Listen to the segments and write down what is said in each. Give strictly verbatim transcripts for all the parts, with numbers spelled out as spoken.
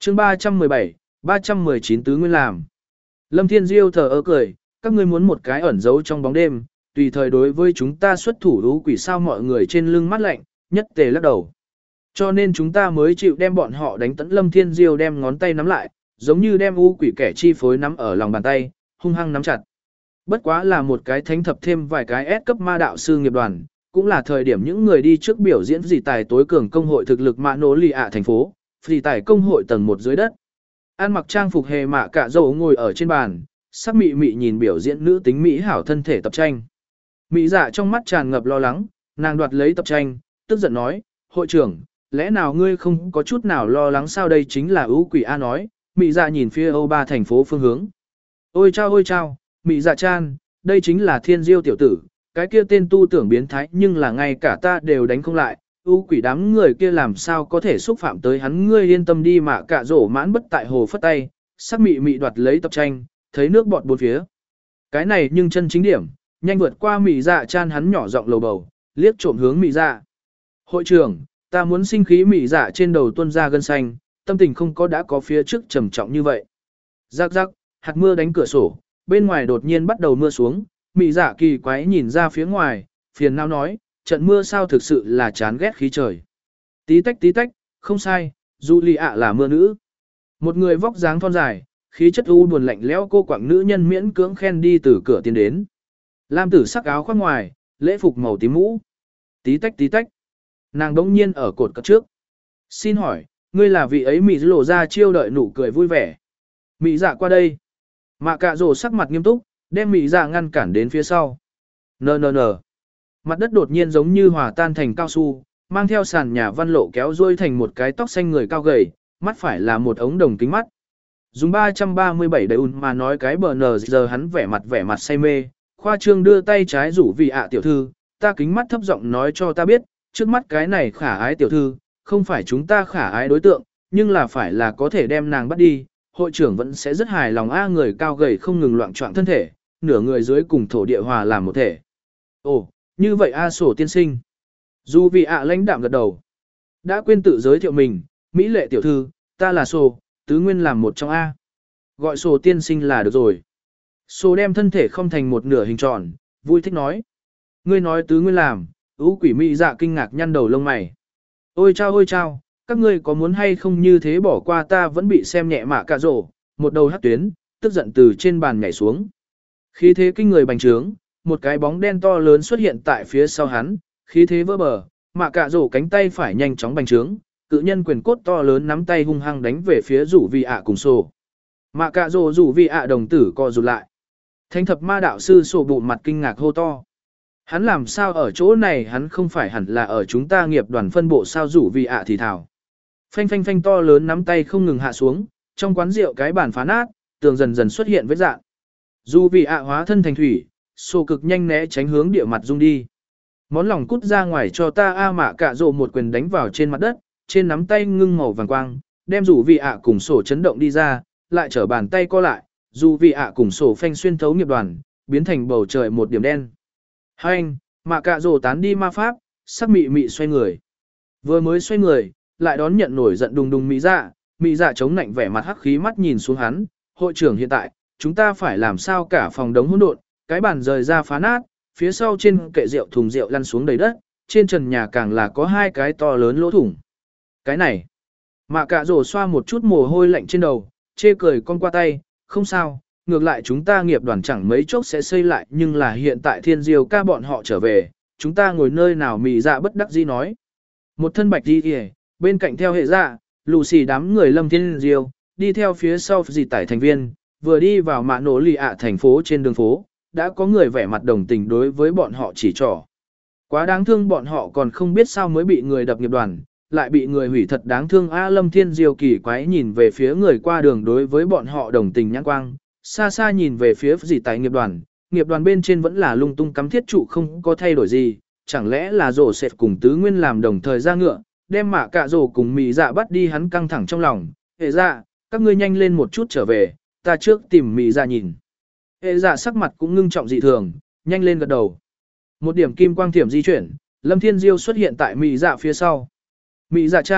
chương ba trăm mười bảy, ba trăm mười chín tứ nguyên làm. Lâm Thiên Diêu thở ơ cười, các ngươi muốn một cái ẩn giấu trong bóng đêm, tùy thời đối với chúng ta xuất thủ lũ quỷ sao mọi người trên lưng mắt lạnh, nhất tề lắc đầu. Cho nên chúng ta mới chịu đem bọn họ đánh tận. Lâm Thiên Diêu đem ngón tay nắm lại, giống như đem u quỷ kẻ chi phối nắm ở lòng bàn tay, hung hăng nắm chặt. Bất quá là một cái thánh thập thêm vài cái S cấp ma đạo sư nghiệp đoàn, cũng là thời điểm những người đi trước biểu diễn dị tài tối cường công hội thực lực mạ nổ lì ạ thành phố, dị tài công hội tầng một dưới đất. An mặc trang phục hề mạ cả dầu ngồi ở trên bàn, sắc mị mị nhìn biểu diễn nữ tính mỹ hảo thân thể tập tranh. Mỹ dạ trong mắt tràn ngập lo lắng, nàng đoạt lấy tập tranh, tức giận nói, hội trưởng, lẽ nào ngươi không có chút nào lo lắng sao? Đây chính là ưu quỷ A nói. Mỹ dạ nhìn phía Âu ba thành phố phương hướng. Ôi chao ôi chao, Mỹ dạ chan, đây chính là Thiên Diêu tiểu tử, cái kia tên tu tưởng biến thái nhưng là ngay cả ta đều đánh không lại, ưu quỷ đám người kia làm sao có thể xúc phạm tới hắn. Ngươi yên tâm đi mà cả rổ mãn bất tại hồ phất tay, sắc mị mị đoạt lấy tập tranh, thấy nước bọt bốn phía. Cái này nhưng chân chính điểm, nhanh vượt qua Mỹ dạ chan, hắn nhỏ giọng lầu bầu, liếc trộm hướng Mỹ dạ. Hội trưởng, ta muốn sinh khí. Mỹ dạ trên đầu tuôn ra gân xanh, tâm tình không có đã có phía trước trầm trọng như vậy. Rắc rắc, hạt mưa đánh cửa sổ, bên ngoài đột nhiên bắt đầu mưa xuống, Mỹ dạ kỳ quái nhìn ra phía ngoài, phiền não nói, trận mưa sao thực sự là chán ghét khí trời. Tí tách tí tách, không sai, Julia là mưa nữ. Một người vóc dáng thon dài, khí chất u buồn lạnh lẽo cô quạng nữ nhân miễn cưỡng khen đi từ cửa tiến đến. Lam tử sắc áo khoác ngoài, lễ phục màu tím mũ. Tí tách tí tách. Nàng đống nhiên ở cột cất trước. Xin hỏi, ngươi là vị ấy? Mỹ lộ ra chiêu đợi nụ cười vui vẻ. Mỹ dạ qua đây. Mạ cạ rồ sắc mặt nghiêm túc, đem Mỹ dạ ngăn cản đến phía sau. Nờ nờ nờ. Mặt đất đột nhiên giống như hòa tan thành cao su, mang theo sàn nhà văn lộ kéo rôi thành một cái tóc xanh người cao gầy, mắt phải là một ống đồng kính mắt. Dùng ba trăm ba mươi bảy đầy ùn mà nói cái bờ nờ giờ hắn vẻ mặt vẻ mặt say mê, khoa trương đưa tay trái rủ vị ạ tiểu thư, ta kính mắt thấp giọng nói cho ta biết, trước mắt cái này khả ái tiểu thư, không phải chúng ta khả ái đối tượng, nhưng là phải là có thể đem nàng bắt đi, hội trưởng vẫn sẽ rất hài lòng. A người cao gầy không ngừng loạn trọng thân thể, nửa người dưới cùng thổ địa hòa làm một thể. Ồ, như vậy A sổ tiên sinh. Dù vì ạ lãnh đạm gật đầu. Đã quên tự giới thiệu mình, Mỹ lệ tiểu thư, ta là sổ, tứ nguyên làm một trong A. Gọi sổ tiên sinh là được rồi. Sổ đem thân thể không thành một nửa hình tròn, vui thích nói. Ngươi nói tứ nguyên làm, ú quỷ Mỹ dạ kinh ngạc nhăn đầu lông mày. Ôi chao ôi chao, các ngươi có muốn hay không như thế bỏ qua ta vẫn bị xem nhẹ mạ cạ rổ, một đầu hắt tuyến, tức giận từ trên bàn nhảy xuống. Khí thế kinh người bành trướng, một cái bóng đen to lớn xuất hiện tại phía sau hắn, khí thế vỡ bờ, mạ cạ rổ cánh tay phải nhanh chóng bành trướng, cự nhân quyền cốt to lớn nắm tay hung hăng đánh về phía rủ vi ạ cùng sổ. Mạ cạ rổ rủ vi ạ đồng tử co rụt lại. Thánh thập ma đạo sư sổ bụng mặt kinh ngạc hô to. Hắn làm sao ở chỗ này? Hắn không phải hẳn là ở chúng ta nghiệp đoàn phân bộ sao? Rủ vi ạ thì thảo. Phanh phanh phanh to lớn nắm tay không ngừng hạ xuống, trong quán rượu cái bàn phá nát, tường dần dần xuất hiện vết dạn. Dù vì ạ hóa thân thành thủy, sổ cực nhanh né tránh hướng địa mặt rung đi. Món lòng cút ra ngoài cho ta. A mạ cạ rộ một quyền đánh vào trên mặt đất, trên nắm tay ngưng màu vàng quang, đem dù vì ạ cùng sổ chấn động đi ra, lại trở bàn tay co lại, dù vì ạ cùng sổ phanh xuyên thấu nghiệp đoàn, biến thành bầu trời một điểm đen. Hành, mạ cạ rộ tán đi ma pháp, sắc mị mị xoay người. Vừa mới xoay người, lại đón nhận nổi giận đùng đùng Mỹ dạ, Mỹ dạ chống nạnh vẻ mặt hắc khí mắt nhìn xuống hắn, hội trưởng hiện tại, chúng ta phải làm sao? Cả phòng đống hỗn độn, cái bàn rời ra phá nát, phía sau trên kệ rượu thùng rượu lăn xuống đầy đất, trên trần nhà càng là có hai cái to lớn lỗ thủng. Cái này, mạ cạ rổ xoa một chút mồ hôi lạnh trên đầu, chê cười con qua tay, không sao, ngược lại chúng ta nghiệp đoàn chẳng mấy chốc sẽ xây lại, nhưng là hiện tại Thiên Diêu ca bọn họ trở về, chúng ta ngồi nơi nào? Mỹ dạ bất đắc dĩ nói. Một thân bạch đi kìa, bên cạnh theo hệ dạ, lù xì đám người Lâm Thiên Diêu, đi theo phía sau dì tải thành viên, vừa đi vào mạ nổ lì ạ thành phố trên đường phố, đã có người vẻ mặt đồng tình đối với bọn họ chỉ trỏ. Quá đáng thương, bọn họ còn không biết sao mới bị người đập nghiệp đoàn, lại bị người hủy, thật đáng thương. A Lâm Thiên Diêu kỳ quái nhìn về phía người qua đường đối với bọn họ đồng tình nhãn quang, xa xa nhìn về phía dì tải nghiệp đoàn, nghiệp đoàn bên trên vẫn là lung tung cắm thiết trụ không có thay đổi gì, chẳng lẽ là rổ sệt cùng tứ nguyên làm đồng thời ra ngựa, đem mạ cạ rổ cùng Mỹ dạ bắt đi? Hắn căng thẳng trong lòng. Hệ dạ, các ngươi nhanh lên một chút trở về, ta trước tìm Mỹ dạ nhìn. Hệ dạ sắc mặt cũng ngưng trọng dị thường, nhanh lên gật đầu. Một điểm kim quang thiểm di chuyển, Lâm Thiên Diêu xuất hiện tại Mỹ dạ phía sau. Mỹ dạ chan,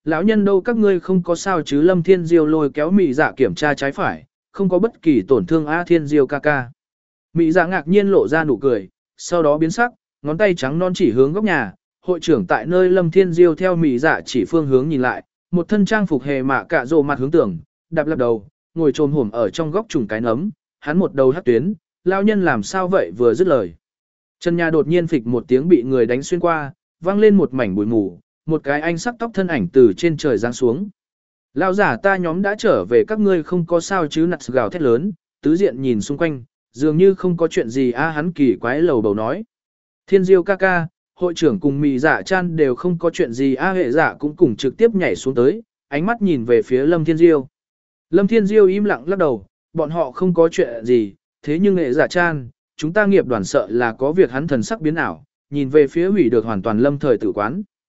lão nhân đâu các ngươi không có sao chứ? Lâm Thiên Diêu lôi kéo Mị Dạ kiểm tra trái phải, không có bất kỳ tổn thương a Thiên Diêu ca ca. Mị Dạ ngạc nhiên lộ ra nụ cười, sau đó biến sắc, ngón tay trắng non chỉ hướng góc nhà, hội trưởng tại nơi Lâm Thiên Diêu theo Mị Dạ chỉ phương hướng nhìn lại, một thân trang phục hề mạ cả rồ mặt hướng tưởng, đạp lặp đầu, ngồi trồm hổm ở trong góc trùng cái nấm, hắn một đầu hất tuyến, lão nhân làm sao vậy vừa dứt lời. Chân nhà đột nhiên phịch một tiếng bị người đánh xuyên qua, vang lên một mảnh bụi mù, một cái anh sắc tóc thân ảnh từ trên trời giáng xuống. Lão giả ta nhóm đã trở về các ngươi không có sao chứ? Nặt gào thét lớn, tứ diện nhìn xung quanh, dường như không có chuyện gì a hắn kỳ quái lầu bầu nói. Thiên Diêu ca ca, hội trưởng cùng Mị Dạ Chan đều không có chuyện gì a hệ dạ cũng cùng trực tiếp nhảy xuống tới, ánh mắt nhìn về phía Lâm Thiên Diêu. Lâm Thiên Diêu im lặng lắc đầu, bọn họ không có chuyện gì, thế nhưng hệ dạ Chan, chúng ta nghiệp đoàn sợ là có việc hắn thần sắc biến ảo, nhìn về phía hủy được hoàn toàn lâm thời tử quán.